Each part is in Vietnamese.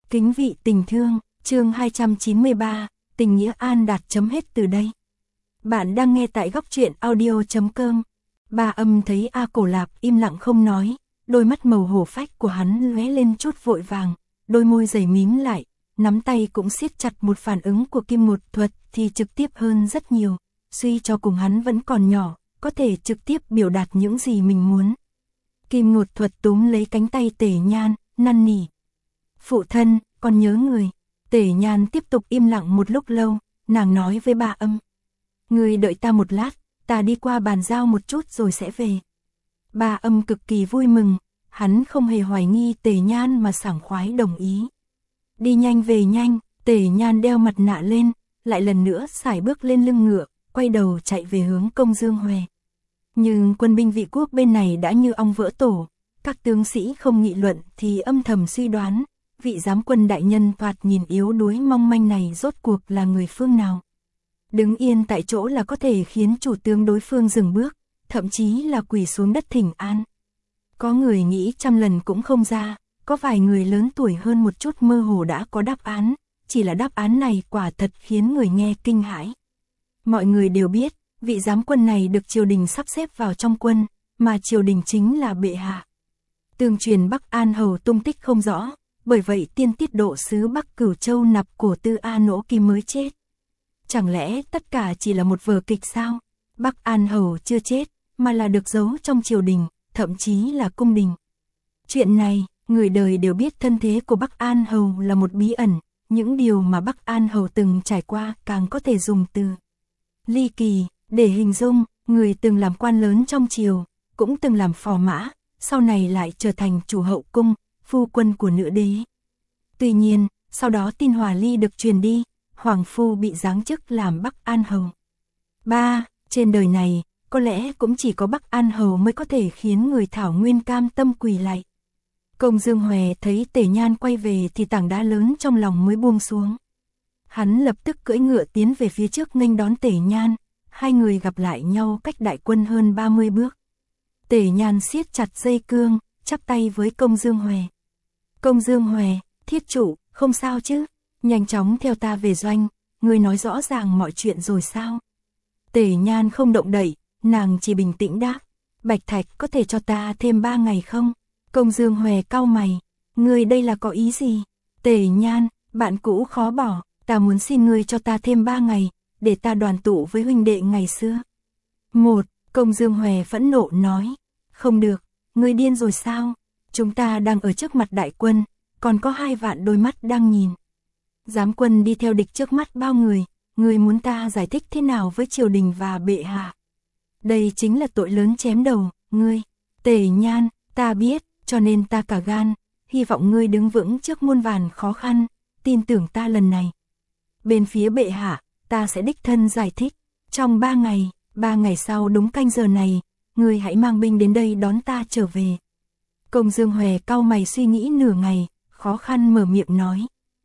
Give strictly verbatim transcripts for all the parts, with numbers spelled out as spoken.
Kính vị tình thương, chương hai trăm chín mươi ba, tình nghĩa an đạt chấm hết từ đây. Bạn đang nghe tại góc truyện audio chấm com. Ba Âm thấy A Cổ Lạp im lặng không nói, đôi mắt màu hổ phách của hắn lóe lên chút vội vàng, đôi môi dày mím lại, nắm tay cũng siết chặt. Một phản ứng của Kim Một Thuật thì trực tiếp hơn rất nhiều, suy cho cùng hắn vẫn còn nhỏ, có thể trực tiếp biểu đạt những gì mình muốn. Kim Một Thuật túm lấy cánh tay Tề Nhan, năn nỉ. Phụ thân, con nhớ người. Tề Nhan tiếp tục im lặng một lúc lâu, nàng nói với Ba Âm. Người đợi ta một lát, ta đi qua bàn giao một chút rồi sẽ về. Ba Âm cực kỳ vui mừng, hắn không hề hoài nghi Tề Nhan mà sảng khoái đồng ý. Đi nhanh về nhanh, Tề Nhan đeo mặt nạ lên, lại lần nữa sải bước lên lưng ngựa, quay đầu chạy về hướng Công Dương Huệ. Nhưng quân binh Vị Quốc bên này đã như ong vỡ tổ, các tướng sĩ không nghị luận thì âm thầm suy đoán, vị giám quân đại nhân thoạt nhìn yếu đuối mong manh này rốt cuộc là người phương nào. Đứng yên tại chỗ là có thể khiến chủ tướng đối phương dừng bước, thậm chí là quỳ xuống đất thỉnh an. Có người nghĩ trăm lần cũng không ra, có vài người lớn tuổi hơn một chút mơ hồ đã có đáp án, chỉ là đáp án này quả thật khiến người nghe kinh hãi. Mọi người đều biết, vị giám quân này được triều đình sắp xếp vào trong quân, mà triều đình chính là bệ hạ. Tương truyền Bắc An Hầu tung tích không rõ, bởi vậy tiên tiết độ sứ Bắc Cửu Châu Nạp Cổ Tư A Nỗ Kim mới chết. Chẳng lẽ tất cả chỉ là một vở kịch sao? Bắc An Hầu chưa chết, mà là được giấu trong triều đình, thậm chí là cung đình. Chuyện này, người đời đều biết thân thế của Bắc An Hầu là một bí ẩn, những điều mà Bắc An Hầu từng trải qua càng có thể dùng từ ly kỳ để hình dung. Người từng làm quan lớn trong triều, cũng từng làm phò mã, sau này lại trở thành chủ hậu cung, phu quân của nữ đế. Tuy nhiên, sau đó tin hòa ly được truyền đi, hoàng phu bị giáng chức làm Bắc An Hầu. Ba, trên đời này, có lẽ cũng chỉ có Bắc An Hầu mới có thể khiến người Thảo Nguyên cam tâm quỳ lạy. Công Dương Huệ thấy Tề Nhan quay về thì tảng đá lớn trong lòng mới buông xuống. Hắn lập tức cưỡi ngựa tiến về phía trước nghênh đón Tề Nhan, hai người gặp lại nhau cách đại quân hơn ba mươi bước. Tề Nhan siết chặt dây cương, chắp tay với Công Dương Huệ. Công Dương Huệ, thiết chủ, không sao chứ? Nhanh chóng theo ta về doanh, ngươi nói rõ ràng mọi chuyện rồi sao? Tề Nhan không động đậy, nàng chỉ bình tĩnh đáp. Bạch Thạch có thể cho ta thêm ba ngày không? Công Dương Huệ cau mày, ngươi đây là có ý gì? Tề Nhan, bạn cũ khó bỏ, ta muốn xin ngươi cho ta thêm ba ngày, để ta đoàn tụ với huynh đệ ngày xưa. Một, Công Dương Huệ phẫn nộ nói, không được, ngươi điên rồi sao? Chúng ta đang ở trước mặt đại quân, còn có hai vạn đôi mắt đang nhìn. Giám quân đi theo địch trước mắt bao người, ngươi muốn ta giải thích thế nào với triều đình và bệ hạ? Đây chính là tội lớn chém đầu, ngươi. Tề Nhan, ta biết, cho nên ta cả gan, hy vọng ngươi đứng vững trước muôn vàn khó khăn, tin tưởng ta lần này. Bên phía bệ hạ, ta sẽ đích thân giải thích, trong ba ngày, ba ngày sau đúng canh giờ này, ngươi hãy mang binh đến đây đón ta trở về. Công Dương Huệ cau mày suy nghĩ nửa ngày, khó khăn mở miệng nói.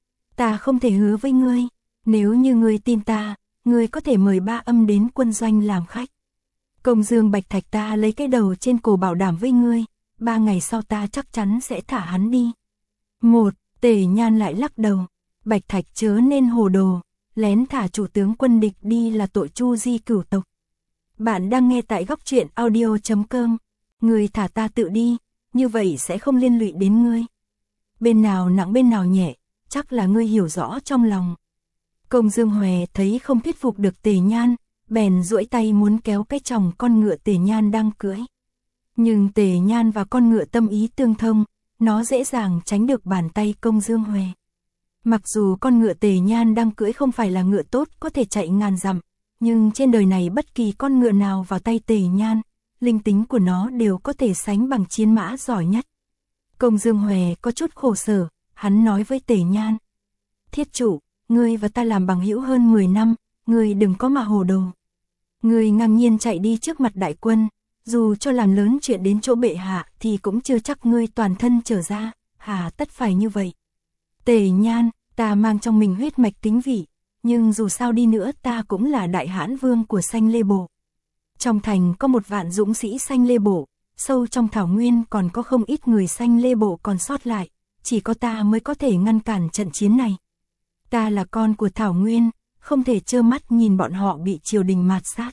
Ta không thể hứa với ngươi, nếu như ngươi tin ta, ngươi có thể mời Ba Âm đến quân doanh làm khách. Công Dương Bạch Thạch ta lấy cái đầu trên cổ bảo đảm với ngươi, ba ngày sau ta chắc chắn sẽ thả hắn đi. Một, Tề Nhan lại lắc đầu, Bạch Thạch chớ nên hồ đồ, lén thả chủ tướng quân địch đi là tội chu di cửu tộc. Bạn đang nghe tại góc truyện audio chấm com, ngươi thả ta tự đi, như vậy sẽ không liên lụy đến ngươi. Bên nào nặng bên nào nhẹ, chắc là ngươi hiểu rõ trong lòng. Công Dương Huệ thấy không thuyết phục được Tề Nhan, bèn duỗi tay muốn kéo cái chồng con ngựa Tề Nhan đang cưỡi. Nhưng Tề Nhan và con ngựa tâm ý tương thông, nó dễ dàng tránh được bàn tay Công Dương Huệ. Mặc dù con ngựa Tề Nhan đang cưỡi không phải là ngựa tốt có thể chạy ngàn dặm, nhưng trên đời này bất kỳ con ngựa nào vào tay Tề Nhan, linh tính của nó đều có thể sánh bằng chiến mã giỏi nhất. Công Dương Huệ có chút khổ sở, hắn nói với Tề Nhan. Thiết chủ, ngươi và ta làm bằng hữu hơn mười năm, ngươi đừng có mà hồ đồ. Ngươi ngang nhiên chạy đi trước mặt đại quân, dù cho làm lớn chuyện đến chỗ bệ hạ thì cũng chưa chắc ngươi toàn thân trở ra, hà tất phải như vậy. Tề Nhan, ta mang trong mình huyết mạch kính vị, nhưng dù sao đi nữa ta cũng là đại hãn vương của Xanh Lê Bộ. Trong thành có một vạn dũng sĩ Xanh Lê Bộ, sâu trong thảo nguyên còn có không ít người Xanh Lê Bộ còn sót lại, chỉ có ta mới có thể ngăn cản trận chiến này. Ta là con của Thảo Nguyên, không thể trơ mắt nhìn bọn họ bị triều đình mạt sát.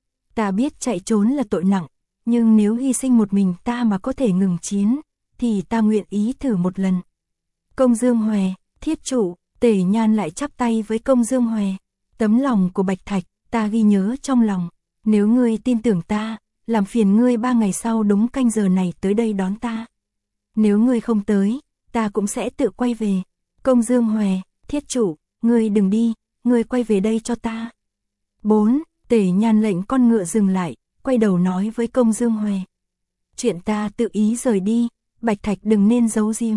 Ta biết chạy trốn là tội nặng, nhưng nếu hy sinh một mình ta mà có thể ngừng chiến, thì ta nguyện ý thử một lần. Công Dương Hòe, thiết chủ, Tề Nhan lại chắp tay với Công Dương Hòe. Tấm lòng của Bạch Thạch, ta ghi nhớ trong lòng. Nếu ngươi tin tưởng ta, làm phiền ngươi ba ngày sau đúng canh giờ này tới đây đón ta. Nếu ngươi không tới, ta cũng sẽ tự quay về. Công Dương Hòe, thiết chủ, ngươi đừng đi, ngươi quay về đây cho ta. bốn. Tề Nhan lệnh con ngựa dừng lại, quay đầu nói với Công Dương Hòe. Chuyện ta tự ý rời đi, Bạch Thạch đừng nên giấu giếm.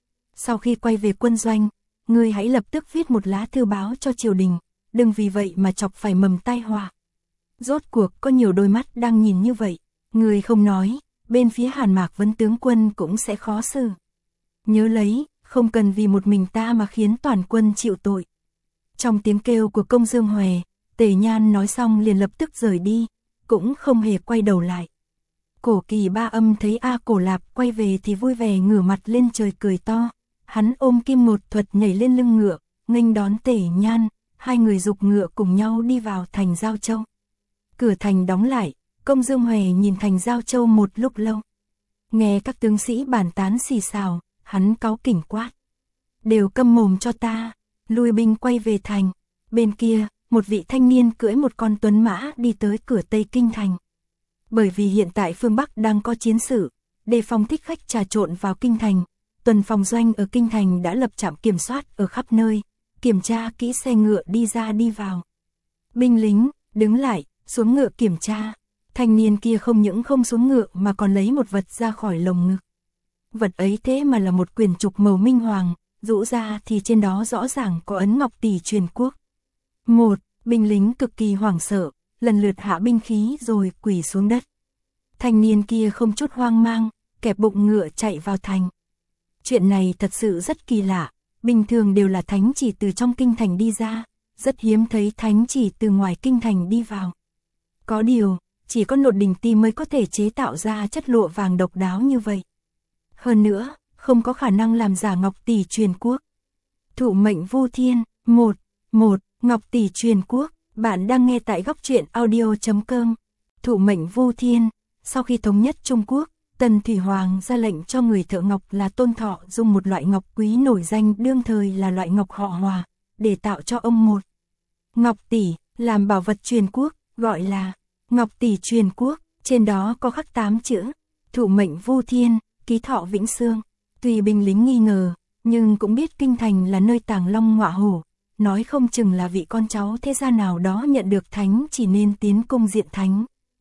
Sau khi quay về quân doanh, ngươi hãy lập tức viết một lá thư báo cho triều đình, đừng vì vậy mà chọc phải mầm tai họa. Rốt cuộc có nhiều đôi mắt đang nhìn như vậy, ngươi không nói, bên phía Hàn Mạc Vấn tướng quân cũng sẽ khó xử. Nhớ lấy, không cần vì một mình ta mà khiến toàn quân chịu tội. Trong tiếng kêu của Công Dương Hòe, Tề Nhan nói xong liền lập tức rời đi, cũng không hề quay đầu lại. Cổ Kỳ Ba Âm thấy A Cổ Lạp quay về thì vui vẻ ngửa mặt lên trời cười to. Hắn ôm Kim Một Thuật nhảy lên lưng ngựa, nghênh đón Tề Nhan, hai người giục ngựa cùng nhau đi vào thành Giao Châu. Cửa thành đóng lại, Công Dương Hòe nhìn thành Giao Châu một lúc lâu. Nghe các tướng sĩ bàn tán xì xào, hắn cáu kỉnh quát. Đều câm mồm cho ta, lui binh quay về thành. Bên kia, một vị thanh niên cưỡi một con tuấn mã đi tới cửa Tây Kinh thành. Bởi vì hiện tại phương Bắc đang có chiến sự, đề phòng thích khách trà trộn vào kinh thành, tuần phòng doanh ở kinh thành đã lập trạm kiểm soát ở khắp nơi, kiểm tra kỹ xe ngựa đi ra đi vào. Binh lính, đứng lại, xuống ngựa kiểm tra. Thanh niên kia không những không xuống ngựa mà còn lấy một vật ra khỏi lồng ngực. Vật ấy thế mà là một quyển trục màu minh hoàng, rũ ra thì trên đó rõ ràng có ấn ngọc tỷ truyền quốc. Một, binh lính cực kỳ hoảng sợ, lần lượt hạ binh khí rồi quỳ xuống đất. Thanh niên kia không chút hoang mang, kẹp bụng ngựa chạy vào thành. Chuyện này thật sự rất kỳ lạ, bình thường đều là thánh chỉ từ trong kinh thành đi ra, rất hiếm thấy thánh chỉ từ ngoài kinh thành đi vào. Có điều, chỉ có Nột Đình Ti mới có thể chế tạo ra chất lụa vàng độc đáo như vậy. Hơn nữa, không có khả năng làm giả ngọc tỷ truyền quốc. Thụ mệnh Vu Thiên, một, một, ngọc tỷ truyền quốc, bạn đang nghe tại góc truyện audio chấm com. Thụ mệnh Vu Thiên, sau khi thống nhất Trung Quốc, Tần Thủy Hoàng ra lệnh cho người thợ ngọc là Tôn Thọ dùng một loại ngọc quý nổi danh đương thời là loại ngọc họ Hòa, để tạo cho ông một ngọc tỷ, làm bảo vật truyền quốc, gọi là ngọc tỷ truyền quốc, trên đó có khắc tám chữ, thụ mệnh Vu Thiên, ký thọ vĩnh xương. Tuy binh lính nghi ngờ, nhưng cũng biết kinh thành là nơi tàng long ngọa hổ, nói không chừng là vị con cháu thế gia nào đó nhận được thánh chỉ nên tiến cung diện thánh.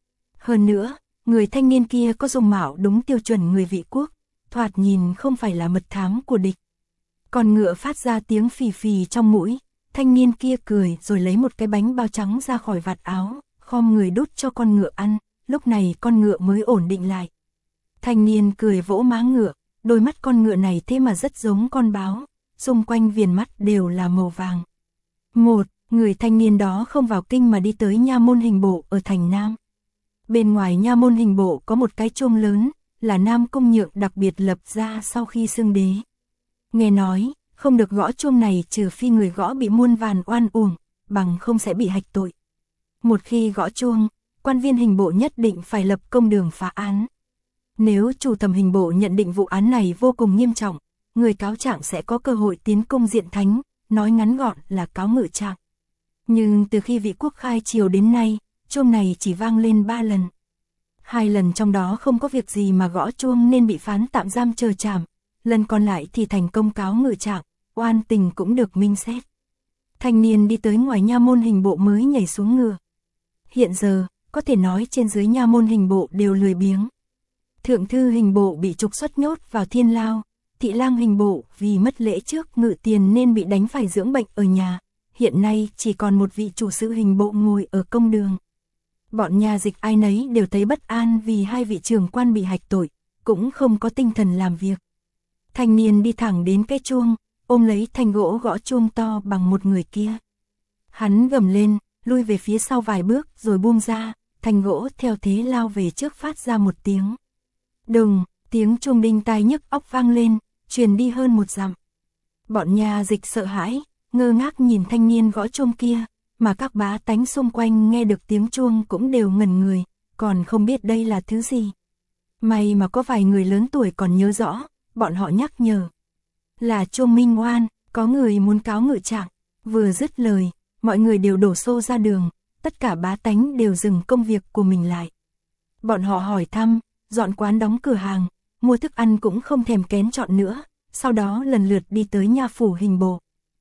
Hơn nữa, người thanh niên kia có dung mạo đúng tiêu chuẩn người vị quốc, thoạt nhìn không phải là mật thám của địch. Con ngựa phát ra tiếng phì phì trong mũi, thanh niên kia cười rồi lấy một cái bánh bao trắng ra khỏi vạt áo, khom người đút cho con ngựa ăn, lúc này con ngựa mới ổn định lại. Thanh niên cười vỗ má ngựa, đôi mắt con ngựa này thế mà rất giống con báo, xung quanh viền mắt đều là màu vàng. Một, người thanh niên đó không vào kinh mà đi tới nha môn hình bộ ở thành Nam. Bên ngoài nha môn hình bộ có một cái chuông lớn, là Nam Cung Nhượng đặc biệt lập ra sau khi xưng đế. Nghe nói, không được gõ chuông này trừ phi người gõ bị muôn vàn oan uổng, bằng không sẽ bị hạch tội. Một khi gõ chuông, quan viên hình bộ nhất định phải lập công đường phá án. Nếu chủ thẩm hình bộ nhận định vụ án này vô cùng nghiêm trọng, người cáo trạng sẽ có cơ hội tiến cung diện thánh, nói ngắn gọn là cáo ngự trạng. Nhưng từ khi vị quốc khai triều đến nay, chuông này chỉ vang lên ba lần. Hai lần trong đó không có việc gì mà gõ chuông nên bị phán tạm giam chờ trảm, lần còn lại thì thành công cáo ngự trạng, oan tình cũng được minh xét. Thanh niên đi tới ngoài nha môn hình bộ mới nhảy xuống ngựa. Hiện giờ, có thể nói trên dưới nha môn hình bộ đều lười biếng. Thượng thư hình bộ bị trục xuất nhốt vào thiên lao, thị lang hình bộ vì mất lễ trước ngự tiền nên bị đánh phải dưỡng bệnh ở nhà, hiện nay chỉ còn một vị chủ sự hình bộ ngồi ở công đường. Bọn nhà dịch ai nấy đều thấy bất an vì hai vị trưởng quan bị hạch tội, cũng không có tinh thần làm việc. Thanh niên đi thẳng đến cái chuông, ôm lấy thanh gỗ gõ chuông to bằng một người kia. Hắn gầm lên, lui về phía sau vài bước rồi buông ra, thanh gỗ theo thế lao về trước phát ra một tiếng. Đùng, tiếng chuông đinh tai nhức óc vang lên, truyền đi hơn một dặm. Bọn nha dịch sợ hãi, ngơ ngác nhìn thanh niên gõ chuông kia, mà các bá tánh xung quanh nghe được tiếng chuông cũng đều ngẩn người, còn không biết đây là thứ gì. May mà có vài người lớn tuổi còn nhớ rõ, bọn họ nhắc nhở. Là chuông minh oan, có người muốn cáo ngự trạng. Vừa dứt lời, mọi người đều đổ xô ra đường, tất cả bá tánh đều dừng công việc của mình lại. Bọn họ hỏi thăm, dọn quán đóng cửa hàng, mua thức ăn cũng không thèm kén chọn nữa, sau đó lần lượt đi tới nha phủ hình bộ.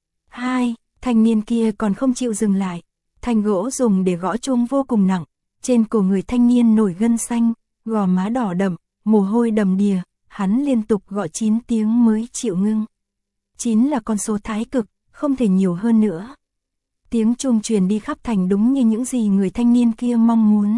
Hai, thanh niên kia còn không chịu dừng lại, thanh gỗ dùng để gõ chuông vô cùng nặng, trên cổ người thanh niên nổi gân xanh, gò má đỏ đậm, mồ hôi đầm đìa, hắn liên tục gọi chín tiếng mới chịu ngưng. Chín là con số thái cực, không thể nhiều hơn nữa. Tiếng chuông truyền đi khắp thành đúng như những gì người thanh niên kia mong muốn.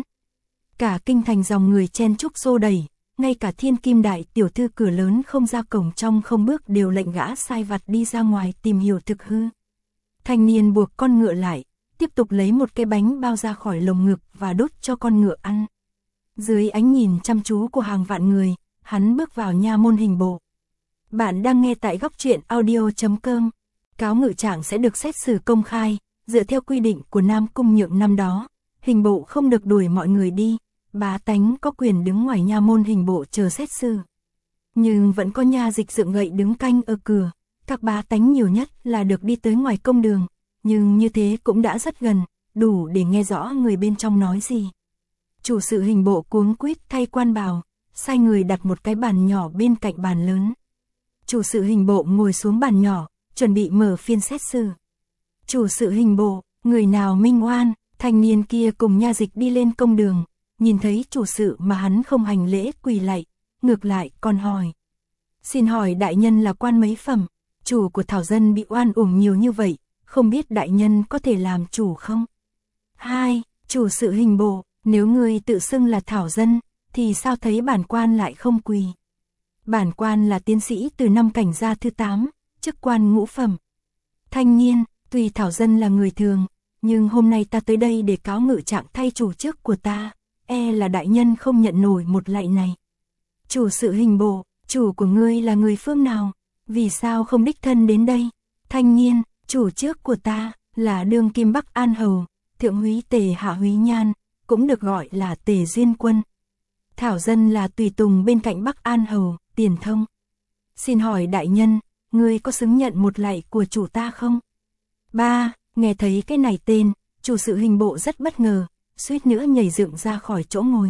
Cả kinh thành dòng người chen chúc xô đẩy, ngay cả thiên kim đại tiểu thư cửa lớn không ra cổng trong không bước đều lệnh gã sai vặt đi ra ngoài tìm hiểu thực hư. Thanh niên buộc con ngựa lại, tiếp tục lấy một cái bánh bao ra khỏi lồng ngực và đút cho con ngựa ăn. Dưới ánh nhìn chăm chú của hàng vạn người, hắn bước vào nha môn hình bộ. Bạn đang nghe tại góc truyện audio chấm com. Cáo ngự trạng sẽ được xét xử công khai, dựa theo quy định của Nam Cung Nhượng năm đó, hình bộ không được đuổi mọi người đi, bá tánh có quyền đứng ngoài nha môn hình bộ chờ xét xử. Nhưng vẫn có nha dịch dựng gậy đứng canh ở cửa, các bá tánh nhiều nhất là được đi tới ngoài công đường, nhưng như thế cũng đã rất gần, đủ để nghe rõ người bên trong nói gì. Chủ sự hình bộ cuống quýt thay quan bào, sai người đặt một cái bàn nhỏ bên cạnh bàn lớn. Chủ sự hình bộ ngồi xuống bàn nhỏ, chuẩn bị mở phiên xét xử. Chủ sự hình bộ, người nào minh oan, thanh niên kia cùng nha dịch đi lên công đường, nhìn thấy chủ sự mà hắn không hành lễ quỳ lạy, ngược lại còn hỏi. Xin hỏi đại nhân là quan mấy phẩm, chủ của thảo dân bị oan uổng nhiều như vậy, không biết đại nhân có thể làm chủ không? Hai, chủ sự hình bộ, nếu người tự xưng là thảo dân, thì sao thấy bản quan lại không quỳ? Bản quan là tiến sĩ từ năm cảnh gia thứ tám, chức quan ngũ phẩm. Thanh niên, tuy thảo dân là người thường, nhưng hôm nay ta tới đây để cáo ngự trạng thay chủ trước của ta, e là đại nhân không nhận nổi một lạy này. Chủ sự hình bộ, chủ của ngươi là người phương nào? Vì sao không đích thân đến đây? Thanh niên, chủ trước của ta là đương kim Bắc An Hầu, thượng húy Tề Hạ Húy Nhan, cũng được gọi là Tề Duyên Quân. Thảo dân là tùy tùng bên cạnh Bắc An Hầu, Tiền Thông. Xin hỏi đại nhân, ngươi có xứng nhận một lạy của chủ ta không? Ba, nghe thấy cái này tên, chủ sự hình bộ rất bất ngờ, suýt nữa nhảy dựng ra khỏi chỗ ngồi.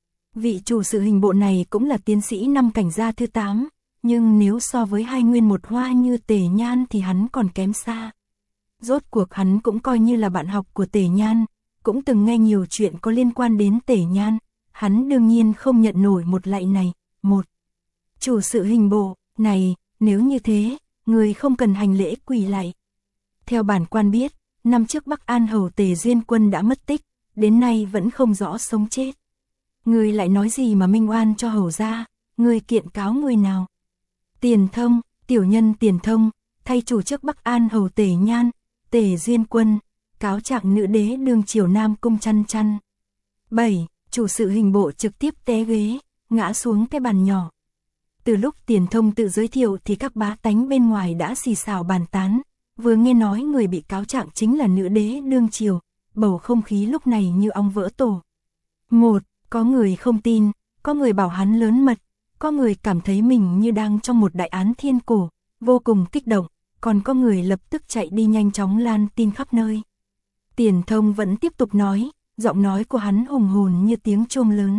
Vị chủ sự hình bộ này cũng là tiến sĩ năm cảnh gia thứ tám, nhưng nếu so với hai nguyên một hoa như Tề Nhan thì hắn còn kém xa. Rốt cuộc hắn cũng coi như là bạn học của Tề Nhan, cũng từng nghe nhiều chuyện có liên quan đến Tề Nhan, hắn đương nhiên không nhận nổi một lạy này. Một, chủ sự hình bộ, này, nếu như thế, người không cần hành lễ quỳ lạy. Theo bản quan biết, năm trước Bắc An Hầu Tề Duyên Quân đã mất tích, đến nay vẫn không rõ sống chết. Người lại nói gì mà minh oan cho hầu gia, người kiện cáo người nào? Tiền Thông, tiểu nhân Tiền Thông, thay chủ trước Bắc An Hầu Tề Nhan, Tề Duyên Quân, cáo trạng nữ đế đương triều Nam Cung Chăn Chăn. Bảy, chủ sự hình bộ trực tiếp té ghế, ngã xuống cái bàn nhỏ. Từ lúc Tiền Thông tự giới thiệu thì các bá tánh bên ngoài đã xì xào bàn tán, vừa nghe nói người bị cáo trạng chính là nữ đế đương triều, bầu không khí lúc này như ong vỡ tổ. Một, có người không tin, có người bảo hắn lớn mật, có người cảm thấy mình như đang trong một đại án thiên cổ, vô cùng kích động, còn có người lập tức chạy đi nhanh chóng lan tin khắp nơi. Tiền Thông vẫn tiếp tục nói, giọng nói của hắn hùng hồn như tiếng chuông lớn.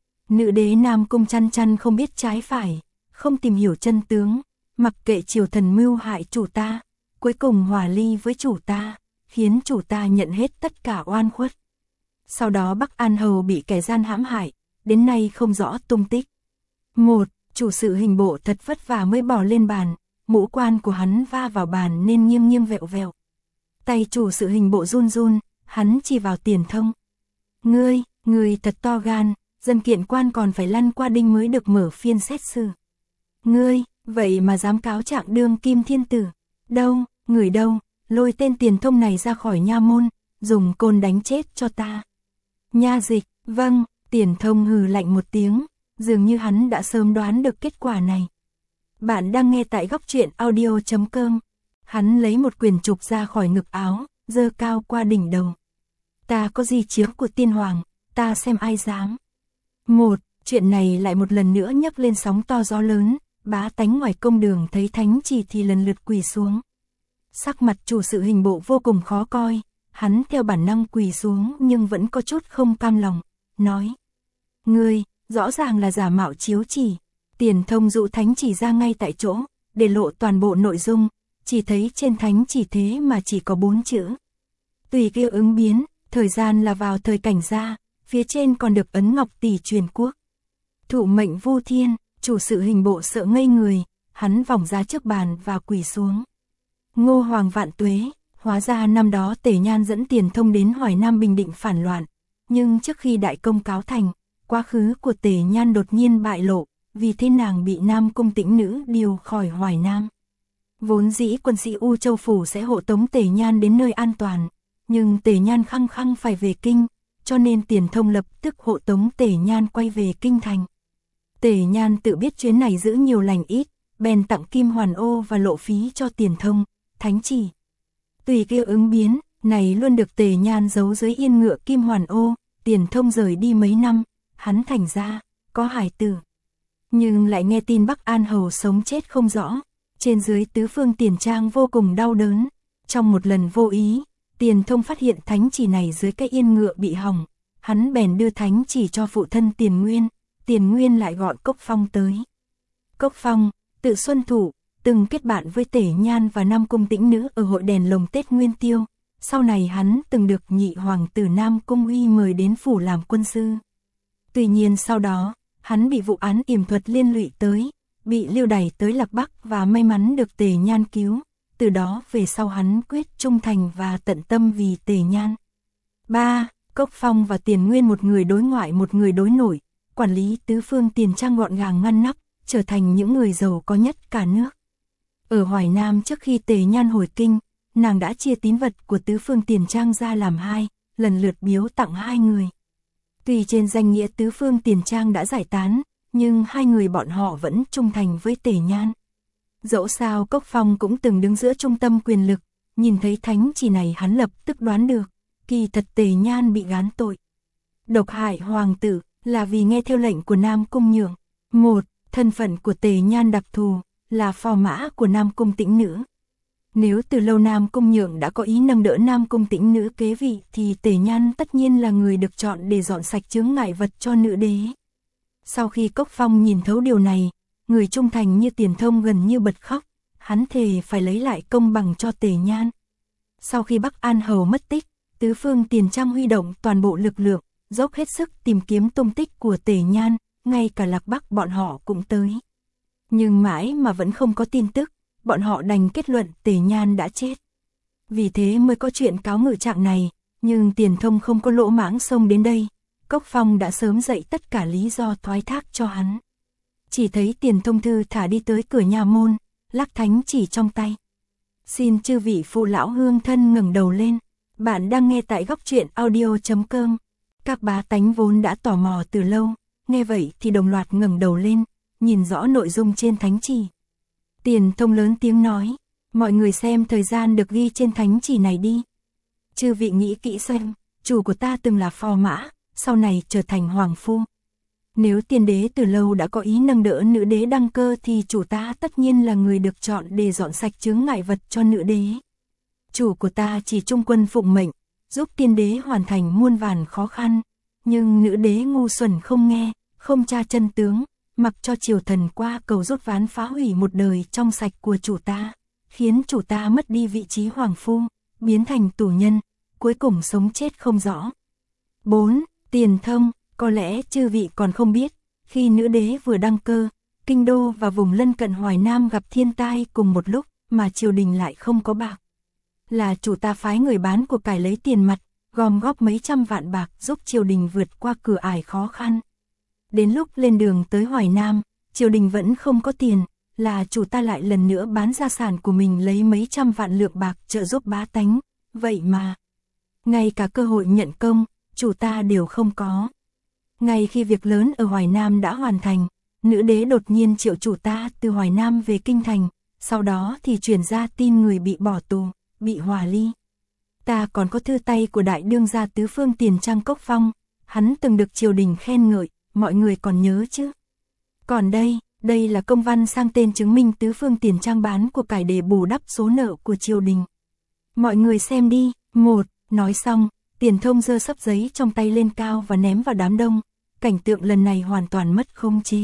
Nữ đế Nam Cung Chăn Chăn không biết trái phải, không tìm hiểu chân tướng, mặc kệ triều thần mưu hại chủ ta, cuối cùng hòa ly với chủ ta, khiến chủ ta nhận hết tất cả oan khuất. Sau đó Bắc An Hầu bị kẻ gian hãm hại, đến nay không rõ tung tích. Một, chủ sự hình bộ thật vất vả mới bỏ lên bàn, mũ quan của hắn va vào bàn nên nghiêng nghiêng vẹo vẹo. Tay chủ sự hình bộ run run, hắn chỉ vào Tiền Thông. Ngươi, ngươi thật to gan, dân kiện quan còn phải lăn qua đinh mới được mở phiên xét xử. Ngươi, vậy mà dám cáo trạng đương kim thiên tử. Đâu, người đâu, lôi tên Tiền Thông này ra khỏi nha môn, dùng côn đánh chết cho ta. Nha dịch, vâng, Tiền Thông hừ lạnh một tiếng, dường như hắn đã sớm đoán được kết quả này. Bạn đang nghe tại góc truyện audio chấm com. Hắn lấy một quyển trục ra khỏi ngực áo, giơ cao qua đỉnh đầu. Ta có di chiếu của tiên hoàng, ta xem ai dám. Một, chuyện này lại một lần nữa nhấc lên sóng to gió lớn, bá tánh ngoài công đường thấy thánh chỉ thì lần lượt quỳ xuống. Sắc mặt chủ sự hình bộ vô cùng khó coi, hắn theo bản năng quỳ xuống nhưng vẫn có chút không cam lòng, nói. Ngươi, rõ ràng là giả mạo chiếu chỉ. Tiền Thông dụ thánh chỉ ra ngay tại chỗ, để lộ toàn bộ nội dung, chỉ thấy trên thánh chỉ thế mà chỉ có bốn chữ. Tùy kia ứng biến, thời gian là vào thời cảnh gia, phía trên còn được ấn ngọc tỷ truyền quốc. Thụ mệnh vu thiên, chủ sự hình bộ sợ ngây người, hắn vòng ra trước bàn và quỳ xuống. Ngô Hoàng vạn tuế, hóa ra năm đó Tề Nhan dẫn Tiền Thông đến Hoài Nam bình định phản loạn, nhưng trước khi đại công cáo thành, quá khứ của Tề Nhan đột nhiên bại lộ, vì thế nàng bị Nam Cung Tĩnh Nữ điều khỏi Hoài Nam. Vốn dĩ quân sĩ U Châu Phủ sẽ hộ tống Tề Nhan đến nơi an toàn, nhưng Tề Nhan khăng khăng phải về kinh, cho nên Tiền Thông lập tức hộ tống Tề Nhan quay về kinh thành. Tề Nhan tự biết chuyến này giữ nhiều lành ít, bèn tặng kim hoàn ô và lộ phí cho Tiền Thông, thánh chỉ. Tùy kia ứng biến, này luôn được Tề Nhan giấu dưới yên ngựa kim hoàn ô, Tiền Thông rời đi mấy năm, hắn thành ra, có hài tử. Nhưng lại nghe tin Bắc An Hầu sống chết không rõ, trên dưới tứ phương Tiền Trang vô cùng đau đớn. Trong một lần vô ý, Tiền Thông phát hiện thánh chỉ này dưới cái yên ngựa bị hỏng, hắn bèn đưa thánh chỉ cho phụ thân Tiền Nguyên, Tiền Nguyên lại gọi Cốc Phong tới. Cốc Phong, tự Xuân Thủ, từng kết bạn với Tề Nhan và Nam Cung Tĩnh Nữ ở hội đèn lồng Tết Nguyên Tiêu, sau này hắn từng được nhị hoàng tử Nam Cung Uy mời đến phủ làm quân sư. Tuy nhiên sau đó, hắn bị vụ án yểm thuật liên lụy tới, bị lưu đày tới Lạc Bắc và may mắn được Tề Nhan cứu, từ đó về sau hắn quyết trung thành và tận tâm vì Tề Nhan. ba. Cốc Phong và Tiền Nguyên một người đối ngoại một người đối nội, quản lý tứ phương Tiền Trang gọn gàng ngăn nắp, trở thành những người giàu có nhất cả nước. Ở Hoài Nam trước khi Tề Nhan hồi kinh, nàng đã chia tín vật của tứ phương Tiền Trang ra làm hai, lần lượt biếu tặng hai người. Tuy trên danh nghĩa tứ phương Tiền Trang đã giải tán, nhưng hai người bọn họ vẫn trung thành với Tề Nhan. Dẫu sao Cốc Phong cũng từng đứng giữa trung tâm quyền lực, nhìn thấy thánh chỉ này hắn lập tức đoán được, kỳ thật Tề Nhan bị gán tội. Độc hại hoàng tử là vì nghe theo lệnh của Nam Cung Nhượng. Một, thân phận của Tề Nhan đặc thù, là phò mã của Nam Cung Tĩnh Nữ. Nếu từ lâu Nam Cung Nhượng đã có ý nâng đỡ Nam Cung Tĩnh Nữ kế vị thì Tề Nhan tất nhiên là người được chọn để dọn sạch chướng ngại vật cho nữ đế. Sau khi Cốc Phong nhìn thấu điều này, người trung thành như Tiền Thông gần như bật khóc, hắn thề phải lấy lại công bằng cho Tề Nhan. Sau khi Bắc An Hầu mất tích, tứ phương Tiền Trang huy động toàn bộ lực lượng, dốc hết sức tìm kiếm tung tích của Tề Nhan, ngay cả Lạc Bắc bọn họ cũng tới. Nhưng mãi mà vẫn không có tin tức, bọn họ đành kết luận Tề Nhan đã chết. Vì thế mới có chuyện cáo ngự trạng này, nhưng Tiền Thông không có lỗ mãng xông đến đây, Cốc Phong đã sớm dạy tất cả lý do thoái thác cho hắn. Chỉ thấy Tiền Thông thư thả đi tới cửa nhà môn, lắc thánh chỉ trong tay. Xin chư vị phụ lão hương thân ngẩng đầu lên, bạn đang nghe tại góc truyện audio chấm com. Các bá tánh vốn đã tò mò từ lâu, nghe vậy thì đồng loạt ngẩng đầu lên, nhìn rõ nội dung trên thánh chỉ. Tiền Thông lớn tiếng nói, mọi người xem thời gian được ghi trên thánh chỉ này đi. Chư vị nghĩ kỹ xem, chủ của ta từng là phò mã, sau này trở thành hoàng phu. Nếu tiền đế từ lâu đã có ý nâng đỡ nữ đế đăng cơ thì chủ ta tất nhiên là người được chọn để dọn sạch chướng ngại vật cho nữ đế. Chủ của ta chỉ trung quân phụng mệnh, giúp tiên đế hoàn thành muôn vàn khó khăn, nhưng nữ đế ngu xuẩn không nghe, không tra chân tướng, mặc cho triều thần qua cầu rút ván phá hủy một đời trong sạch của chủ ta, khiến chủ ta mất đi vị trí hoàng phu, biến thành tù nhân, cuối cùng sống chết không rõ. bốn. Tiền Thông, có lẽ chư vị còn không biết, khi nữ đế vừa đăng cơ, kinh đô và vùng lân cận Hoài Nam gặp thiên tai cùng một lúc mà triều đình lại không có bạc. Là chủ ta phái người bán của cải lấy tiền mặt, gom góp mấy trăm vạn bạc giúp triều đình vượt qua cửa ải khó khăn. Đến lúc lên đường tới Hoài Nam, triều đình vẫn không có tiền, là chủ ta lại lần nữa bán gia sản của mình lấy mấy trăm vạn lượng bạc trợ giúp bá tánh, vậy mà ngay cả cơ hội nhận công, chủ ta đều không có. Ngay khi việc lớn ở Hoài Nam đã hoàn thành, nữ đế đột nhiên triệu chủ ta từ Hoài Nam về Kinh Thành, sau đó thì truyền ra tin người bị bỏ tù, bị hòa ly. Ta còn có thư tay của đại đương gia tứ phương Tiền Trang Cốc Phong, hắn từng được triều đình khen ngợi, mọi người còn nhớ chứ. Còn đây, đây là công văn sang tên chứng minh tứ phương Tiền Trang bán của cải để bù đắp số nợ của triều đình. Mọi người xem đi. Một, nói xong, Tiền Thông giơ xấp giấy trong tay lên cao và ném vào đám đông, cảnh tượng lần này hoàn toàn mất khống chế.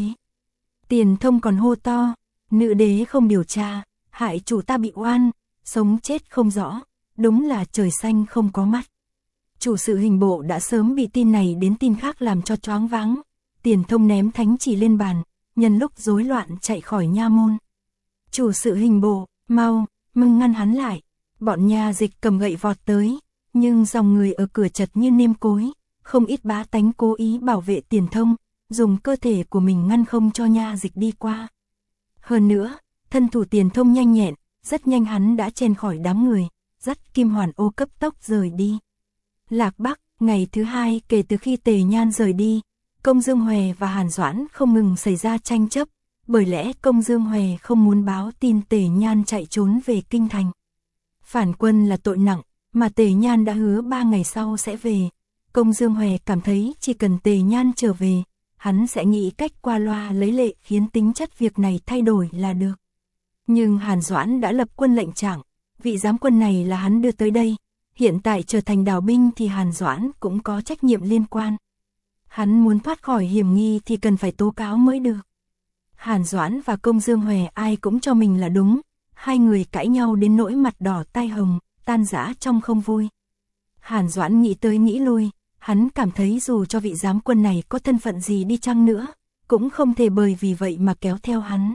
Tiền Thông còn hô to, nữ đế không điều tra, hại chủ ta bị oan, sống chết không rõ, đúng là trời xanh không có mắt. Chủ sự hình bộ đã sớm bị tin này đến tin khác làm cho choáng váng. Tiền Thông ném thánh chỉ lên bàn, nhân lúc rối loạn chạy khỏi nha môn. Chủ sự hình bộ, mau, mừng ngăn hắn lại. Bọn nha dịch cầm gậy vọt tới, nhưng dòng người ở cửa chật như nêm cối, không ít bá tánh cố ý bảo vệ Tiền Thông, dùng cơ thể của mình ngăn không cho nha dịch đi qua. Hơn nữa, thân thủ Tiền Thông nhanh nhẹn, rất nhanh hắn đã chen khỏi đám người, dắt Kim Hoàn Ô cấp tốc rời đi. Lạc Bắc, ngày thứ hai kể từ khi Tề Nhan rời đi, Công Dương Huệ và Hàn Doãn không ngừng xảy ra tranh chấp, bởi lẽ Công Dương Huệ không muốn báo tin Tề Nhan chạy trốn về Kinh Thành. Phản quân là tội nặng, mà Tề Nhan đã hứa ba ngày sau sẽ về. Công Dương Huệ cảm thấy chỉ cần Tề Nhan trở về, hắn sẽ nghĩ cách qua loa lấy lệ khiến tính chất việc này thay đổi là được. Nhưng Hàn Doãn đã lập quân lệnh trạng, vị giám quân này là hắn đưa tới đây, hiện tại trở thành đào binh thì Hàn Doãn cũng có trách nhiệm liên quan. Hắn muốn thoát khỏi hiểm nghi thì cần phải tố cáo mới được. Hàn Doãn và Công Dương Huệ ai cũng cho mình là đúng, hai người cãi nhau đến nỗi mặt đỏ tai hồng, tan rã trong không vui. Hàn Doãn nghĩ tới nghĩ lui, hắn cảm thấy dù cho vị giám quân này có thân phận gì đi chăng nữa, cũng không thể bởi vì vậy mà kéo theo hắn.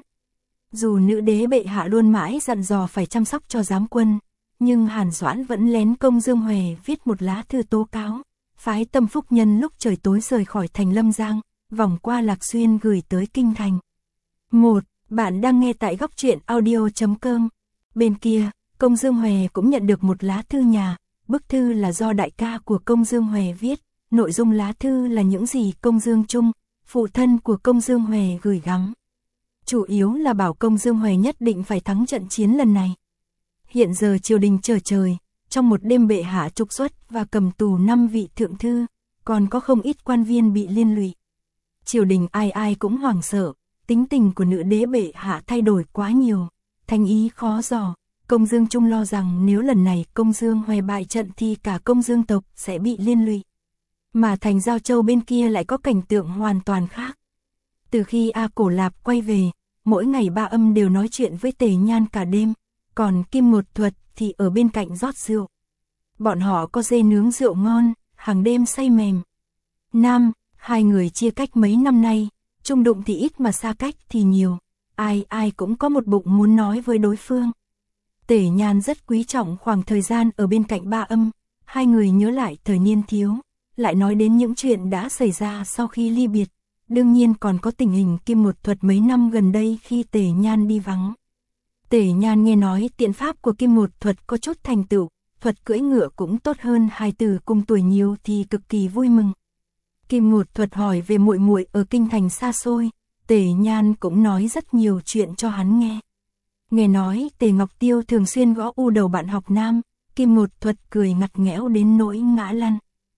Dù nữ đế bệ hạ luôn mãi dặn dò phải chăm sóc cho giám quân, nhưng Hàn Doãn vẫn lén Công Dương Huệ viết một lá thư tố cáo, phái Tâm Phúc nhân lúc trời tối rời khỏi thành Lâm Giang, vòng qua Lạc Xuyên gửi tới Kinh Thành. Một, bạn đang nghe tại góc truyện audio chấm com. Bên kia, Công Dương Huệ cũng nhận được một lá thư nhà, bức thư là do đại ca của Công Dương Huệ viết, nội dung lá thư là những gì Công Dương Trung, phụ thân của Công Dương Huệ gửi gắm. Chủ yếu là bảo Công Dương Huệ nhất định phải thắng trận chiến lần này. Hiện giờ triều đình chờ trời, trong một đêm bệ hạ trục xuất và cầm tù năm vị thượng thư, còn có không ít quan viên bị liên lụy. Triều đình ai ai cũng hoảng sợ, tính tình của nữ đế bệ hạ thay đổi quá nhiều, thành ý khó dò. Công Dương Trung lo rằng nếu lần này Công Dương Huệ bại trận thì cả Công Dương tộc sẽ bị liên lụy. Mà thành Giao Châu bên kia lại có cảnh tượng hoàn toàn khác. Từ khi A Cổ Lạp quay về, mỗi ngày Ba Âm đều nói chuyện với Tề Nhan cả đêm, còn Kim Một Thuật thì ở bên cạnh rót rượu. Bọn họ có dê nướng rượu ngon, hàng đêm say mềm. Nam, hai người chia cách mấy năm nay, chung đụng thì ít mà xa cách thì nhiều, ai ai cũng có một bụng muốn nói với đối phương. Tề Nhan rất quý trọng khoảng thời gian ở bên cạnh Ba Âm, hai người nhớ lại thời niên thiếu, lại nói đến những chuyện đã xảy ra sau khi ly biệt, đương nhiên còn có tình hình Kim Một Thuật mấy năm gần đây khi Tề Nhan đi vắng. Tề Nhan nghe nói tiện pháp của Kim Một Thuật có chút thành tựu, thuật cưỡi ngựa cũng tốt hơn hai từ cùng tuổi nhiều thì cực kỳ vui mừng. Kim Một Thuật hỏi về muội muội ở kinh thành xa xôi, Tề Nhan cũng nói rất nhiều chuyện cho hắn nghe. Nghe nói Tề Ngọc Tiêu thường xuyên gõ u đầu bạn học nam, Kim Một Thuật cười ngặt nghẽo đến nỗi ngã lăn.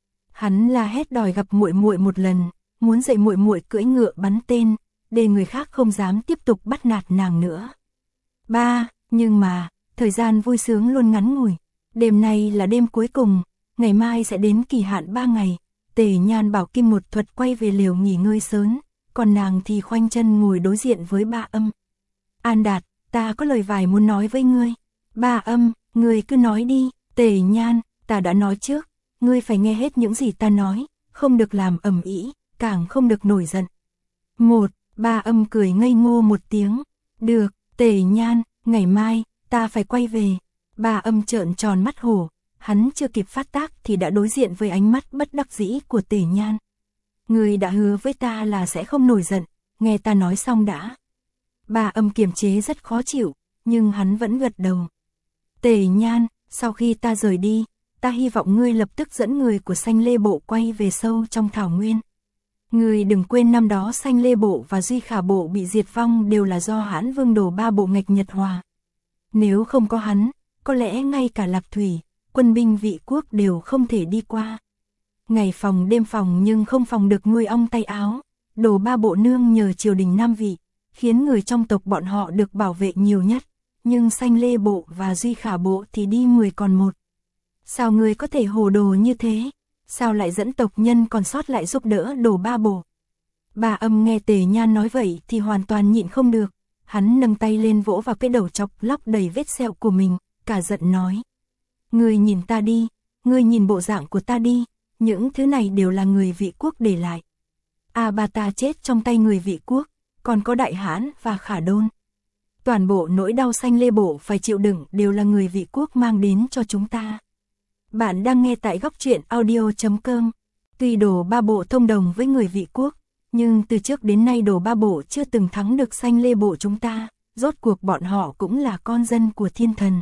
Hắn la hét đòi gặp muội muội một lần, muốn dạy muội muội cưỡi ngựa bắn tên, để người khác không dám tiếp tục bắt nạt nàng nữa. Ba, nhưng mà, thời gian vui sướng luôn ngắn ngủi. Đêm nay là đêm cuối cùng, ngày mai sẽ đến kỳ hạn ba ngày. Tề Nhan bảo Kim Một Thuật quay về lều nghỉ ngơi sớm, còn nàng thì khoanh chân ngồi đối diện với Ba Âm. An Đạt, ta có lời vài muốn nói với ngươi. Ba Âm, ngươi cứ nói đi. Tề Nhan, ta đã nói trước, ngươi phải nghe hết những gì ta nói, không được làm ầm ĩ, càng không được nổi giận. Một, Ba Âm cười ngây ngô một tiếng. Được, Tề Nhan, ngày mai, ta phải quay về. Ba Âm trợn tròn mắt hổ, hắn chưa kịp phát tác thì đã đối diện với ánh mắt bất đắc dĩ của Tề Nhan. Ngươi đã hứa với ta là sẽ không nổi giận, nghe ta nói xong đã. Ba Âm kiềm chế rất khó chịu, nhưng hắn vẫn gật đầu. Tề Nhan, sau khi ta rời đi, ta hy vọng ngươi lập tức dẫn người của Xanh Lê Bộ quay về sâu trong thảo nguyên. Người đừng quên năm đó Sanh Lê Bộ và Duy Khả Bộ bị diệt vong đều là do Hãn Vương Đồ Ba Bộ nghịch Nhật Hòa. Nếu không có hắn, có lẽ ngay cả Lạc Thủy, quân binh Vị Quốc đều không thể đi qua. Ngày phòng đêm phòng nhưng không phòng được nuôi ong tay áo. Đồ Ba Bộ nương nhờ triều đình Nam Vị, khiến người trong tộc bọn họ được bảo vệ nhiều nhất. Nhưng Sanh Lê Bộ và Duy Khả Bộ thì đi mười còn một. Sao người có thể hồ đồ như thế? Sao lại dẫn tộc nhân còn sót lại giúp đỡ Đồ Ba Bộ? Bà Âm nghe Tề Nhan nói vậy thì hoàn toàn nhịn không được. Hắn nâng tay lên vỗ vào cái đầu chọc lóc đầy vết sẹo của mình, cả giận nói. Ngươi nhìn ta đi, ngươi nhìn bộ dạng của ta đi, những thứ này đều là người Vị Quốc để lại. À bà ta chết trong tay người Vị Quốc, còn có Đại Hãn và Khả Đôn. Toàn bộ nỗi đau Sanh Lê Bộ phải chịu đựng đều là người Vị Quốc mang đến cho chúng ta. Bạn đang nghe tại góc truyện audio chấm com. Tuy Đồ Ba Bộ thông đồng với người Vị Quốc, nhưng từ trước đến nay Đồ Ba Bộ chưa từng thắng được Sanh Lê Bộ chúng ta, rốt cuộc bọn họ cũng là con dân của thiên thần.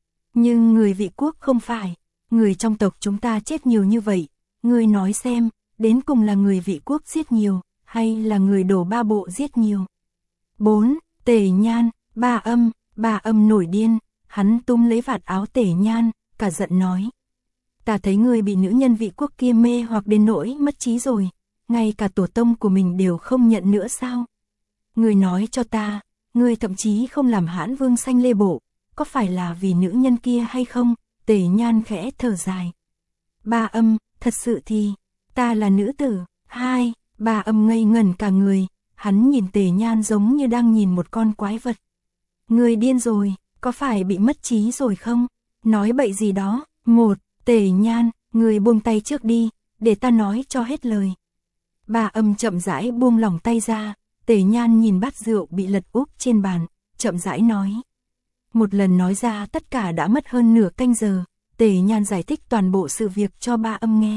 Nhưng người Vị Quốc không phải, người trong tộc chúng ta chết nhiều như vậy, ngươi nói xem, đến cùng là người Vị Quốc giết nhiều, hay là người Đồ Ba Bộ giết nhiều? bốn. Tề Nhan, Ba Âm, Ba Âm nổi điên, hắn túm lấy vạt áo Tề Nhan, cả giận nói. Ta thấy ngươi bị nữ nhân Vị Quốc kia mê hoặc đến nỗi mất trí rồi, ngay cả tổ tông của mình đều không nhận nữa sao? Ngươi nói cho ta, ngươi thậm chí không làm Hãn Vương Sanh Lê Bộ, có phải là vì nữ nhân kia hay không? Tề Nhan khẽ thở dài. Ba Âm, thật sự thì, ta là nữ tử. Hai, Ba Âm ngây ngẩn cả người, hắn nhìn Tề Nhan giống như đang nhìn một con quái vật. Ngươi điên rồi, có phải bị mất trí rồi không? Nói bậy gì đó. Một, Tề Nhan, ngươi buông tay trước đi, để ta nói cho hết lời. Ba Âm chậm rãi buông lỏng tay ra, Tề Nhan nhìn bát rượu bị lật úp trên bàn, chậm rãi nói. Một lần nói ra tất cả đã mất hơn nửa canh giờ, Tề Nhan giải thích toàn bộ sự việc cho Ba Âm nghe.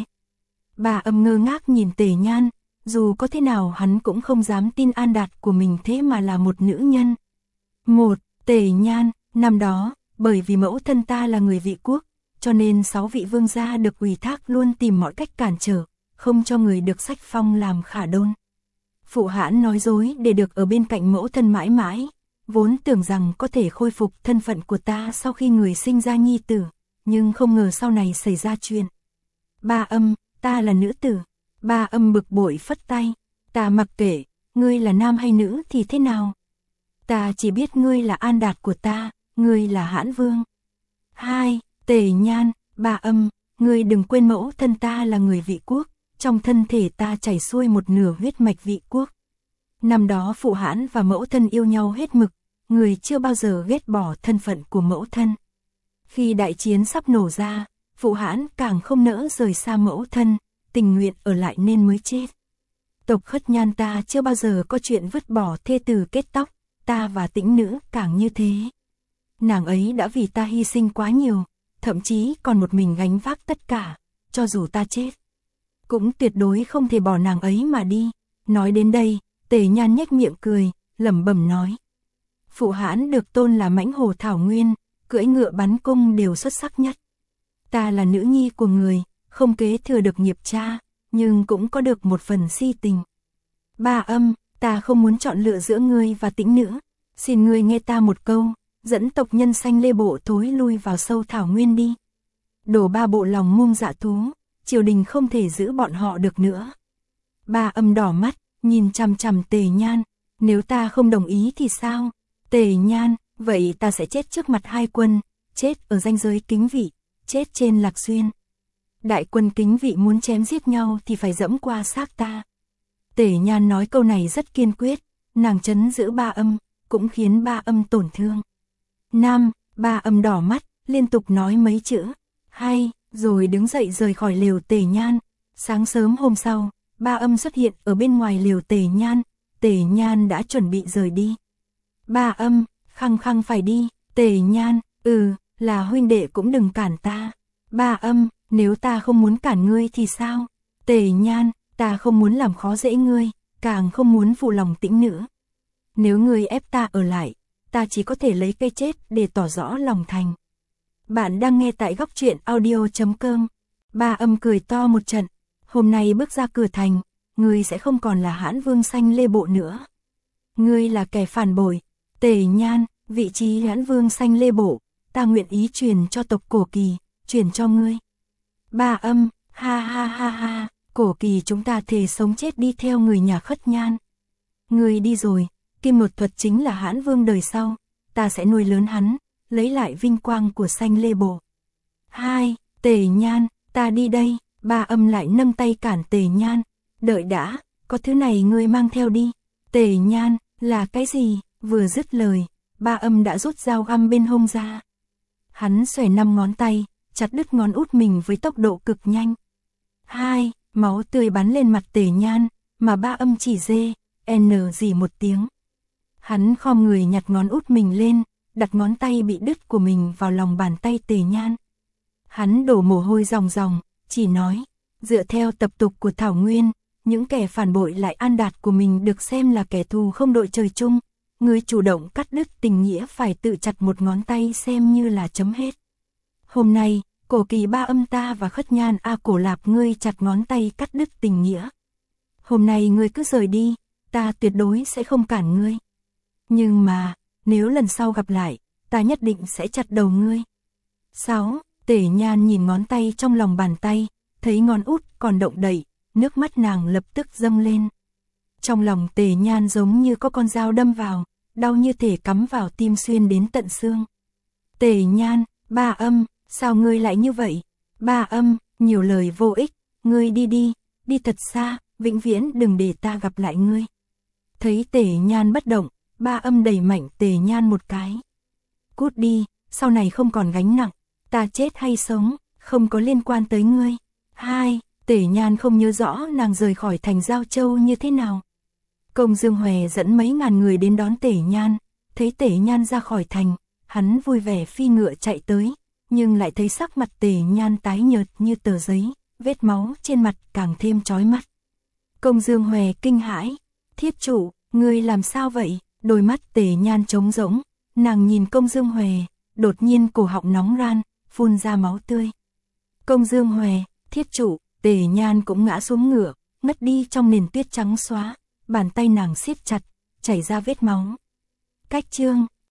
Ba Âm ngơ ngác nhìn Tề Nhan, dù có thế nào hắn cũng không dám tin An Đạt của mình thế mà là một nữ nhân. Một, Tề Nhan, năm đó, bởi vì mẫu thân ta là người Vị Quốc, cho nên sáu vị vương gia được ủy thác luôn tìm mọi cách cản trở, không cho người được sách phong làm Khả Đôn. Phụ Hãn nói dối để được ở bên cạnh mẫu thân mãi mãi, vốn tưởng rằng có thể khôi phục thân phận của ta sau khi người sinh ra nhi tử, nhưng không ngờ sau này xảy ra chuyện. Ba Âm, ta là nữ tử. Ba Âm bực bội phất tay, ta mặc kệ, ngươi là nam hay nữ thì thế nào? Ta chỉ biết ngươi là An Đạt của ta, ngươi là Hãn Vương. Hai, Tề Nhan, Ba Âm, ngươi đừng quên mẫu thân ta là người Vị Quốc, trong thân thể ta chảy xuôi một nửa huyết mạch Vị Quốc. Năm đó Phụ Hãn và mẫu thân yêu nhau hết mực, người chưa bao giờ ghét bỏ thân phận của mẫu thân. Khi đại chiến sắp nổ ra, Phụ Hãn càng không nỡ rời xa mẫu thân, tình nguyện ở lại nên mới chết. Tộc Khất Nhan ta chưa bao giờ có chuyện vứt bỏ thê tử kết tóc, ta và Tĩnh Nữ càng như thế. Nàng ấy đã vì ta hy sinh quá nhiều, thậm chí còn một mình gánh vác tất cả, cho dù ta chết, cũng tuyệt đối không thể bỏ nàng ấy mà đi. Nói đến đây, Tề Nhan nhếch miệng cười, lẩm bẩm nói. Phụ Hãn được tôn là mãnh hổ thảo nguyên, cưỡi ngựa bắn cung đều xuất sắc nhất. Ta là nữ nhi của người, không kế thừa được nghiệp cha, nhưng cũng có được một phần si tình. Ba Âm, ta không muốn chọn lựa giữa ngươi và Tĩnh Nữ, xin ngươi nghe ta một câu, dẫn tộc nhân Sanh Lê Bộ thối lui vào sâu thảo nguyên đi. Đồ Ba Bộ lòng ngông dạ thú, triều đình không thể giữ bọn họ được nữa. Ba Âm đỏ mắt, nhìn chằm chằm Tề Nhan, nếu ta không đồng ý thì sao? Tề Nhan, vậy ta sẽ chết trước mặt hai quân, chết ở ranh giới Kính Vị, chết trên Lạc Xuyên. Đại quân Kính Vị muốn chém giết nhau thì phải dẫm qua xác ta. Tề Nhan nói câu này rất kiên quyết, nàng trấn giữ Ba Âm, cũng khiến Ba Âm tổn thương. Nam, Ba Âm đỏ mắt, liên tục nói mấy chữ, hay, rồi đứng dậy rời khỏi lều Tề Nhan. Sáng sớm hôm sau, Ba Âm xuất hiện ở bên ngoài lều Tề Nhan, Tề Nhan đã chuẩn bị rời đi. Ba Âm, khăng khăng phải đi. Tề Nhan, ừ, là huynh đệ cũng đừng cản ta. Ba Âm, nếu ta không muốn cản ngươi thì sao? Tề Nhan, ta không muốn làm khó dễ ngươi, càng không muốn phụ lòng Tĩnh Nữ. Nếu ngươi ép ta ở lại, ta chỉ có thể lấy cây chết để tỏ rõ lòng thành. Bạn đang nghe tại góc truyện audio chấm com. Ba Âm cười to một trận, hôm nay bước ra cửa thành, ngươi sẽ không còn là Hãn Vương Xanh Lê Bộ nữa. Ngươi là kẻ phản bội. Tề Nhan, vị trí Hãn Vương Xanh Lê Bộ, ta nguyện ý truyền cho tộc Cổ Kỳ, truyền cho ngươi. Ba Âm, ha ha ha ha, Cổ Kỳ chúng ta thề sống chết đi theo người nhà Khất Nhan. Ngươi đi rồi, Kim Một Thuật chính là Hãn Vương đời sau, ta sẽ nuôi lớn hắn, lấy lại vinh quang của Xanh Lê Bộ. Hai, Tề Nhan, ta đi đây. Ba Âm lại nâng tay cản Tề Nhan. Đợi đã, có thứ này ngươi mang theo đi. Tề Nhan, là cái gì? Vừa dứt lời, Ba Âm đã rút dao găm bên hông ra. Hắn xòe năm ngón tay, chặt đứt ngón út mình với tốc độ cực nhanh. Hai, máu tươi bắn lên mặt Tề Nhan, mà Ba Âm chỉ dê, n gì một tiếng. Hắn khom người nhặt ngón út mình lên, đặt ngón tay bị đứt của mình vào lòng bàn tay Tề Nhan. Hắn đổ mồ hôi ròng ròng, chỉ nói, dựa theo tập tục của Thảo Nguyên, những kẻ phản bội lại An Đạt của mình được xem là kẻ thù không đội trời chung. Người chủ động cắt đứt tình nghĩa phải tự chặt một ngón tay xem như là chấm hết. Hôm nay, Cổ Kỳ Ba Âm ta và Khất Nhan A Cổ Lạp ngươi chặt ngón tay cắt đứt tình nghĩa. Hôm nay ngươi cứ rời đi, ta tuyệt đối sẽ không cản ngươi. Nhưng mà, nếu lần sau gặp lại, ta nhất định sẽ chặt đầu ngươi. Sáu. Tề Nhan nhìn ngón tay trong lòng bàn tay, thấy ngón út còn động đậy, nước mắt nàng lập tức dâng lên. Trong lòng Tề Nhan giống như có con dao đâm vào, đau như thể cắm vào tim xuyên đến tận xương. Tề Nhan, Ba Âm, sao ngươi lại như vậy? Ba Âm, nhiều lời vô ích, ngươi đi đi, đi thật xa, vĩnh viễn đừng để ta gặp lại ngươi. Thấy Tề Nhan bất động, Ba Âm đẩy mạnh Tề Nhan một cái. Cút đi, sau này không còn gánh nặng, ta chết hay sống, không có liên quan tới ngươi. Hai, Tề Nhan không nhớ rõ nàng rời khỏi thành Giao Châu như thế nào. Công Dương Hòe dẫn mấy ngàn người đến đón Tề Nhan, thấy Tề Nhan ra khỏi thành, hắn vui vẻ phi ngựa chạy tới, nhưng lại thấy sắc mặt Tề Nhan tái nhợt như tờ giấy, vết máu trên mặt càng thêm chói mắt. Công Dương Hòe kinh hãi, thiết chủ, ngươi làm sao vậy? Đôi mắt Tề Nhan trống rỗng, nàng nhìn Công Dương Hòe, đột nhiên cổ họng nóng ran, phun ra máu tươi. Công Dương Hòe, thiết chủ, Tề Nhan cũng ngã xuống ngựa, ngất đi trong nền tuyết trắng xóa, bàn tay nàng siết chặt, chảy ra vết máu. Cách chương